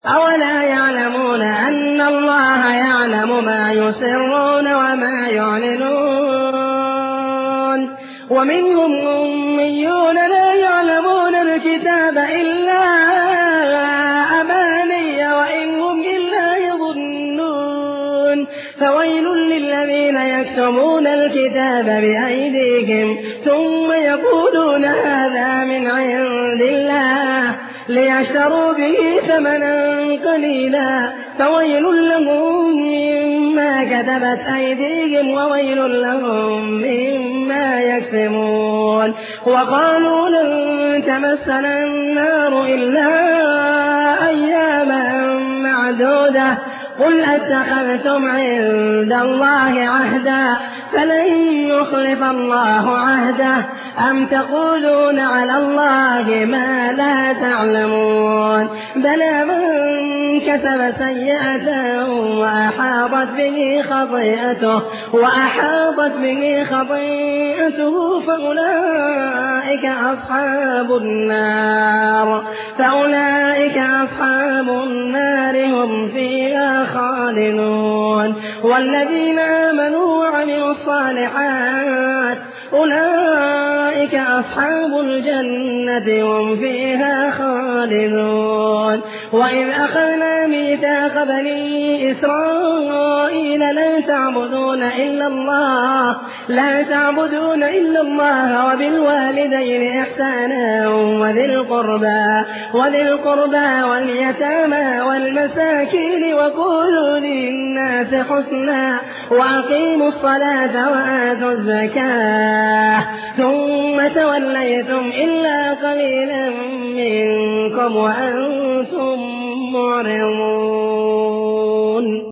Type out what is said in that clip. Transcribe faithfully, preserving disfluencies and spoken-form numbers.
أولا يعلمون أن الله يعلم ما يسرون وما يعلنون ومنهم أميون لا يعلمون الكتاب إلا أماني وإن هم إلا يظنون فويل للذين يكتمون الكتاب بأيديهم ثم يقولون هذا من عند الله ليشتروا به ثمنا قليلا فويل لهم مما كتبت أيديهم وويل لهم مما يكسبون وقالوا لن تمسنا النار إلا أياما معدودة قل أتخذتم عند الله عهدا فلن يخلف الله عهده أم تقولون على الله ما لا تعلمون بلى من كسب سيئة وأحاطت به خطيئته وأحاطت به خطيئته فأولئك أصحاب النار فأولئك أصحاب النار هم فيها خالدون والذين آمنوا وعملوا الصالحات أولئك أصحاب الجنة هم فيها خالدون وإذ أخذنا ميثاق بني إسرائيل لا تعبدون إلا الله لا تعبدون إلا الله وبالوالدين إحسانا وذي القربى وذي القربى واليتامى والمساكين وقولوا للناس حسنا وأقيموا الصلاة وآتوا الزكاة ثم توليتم إلا قليلا منكم وأنتم معرضون.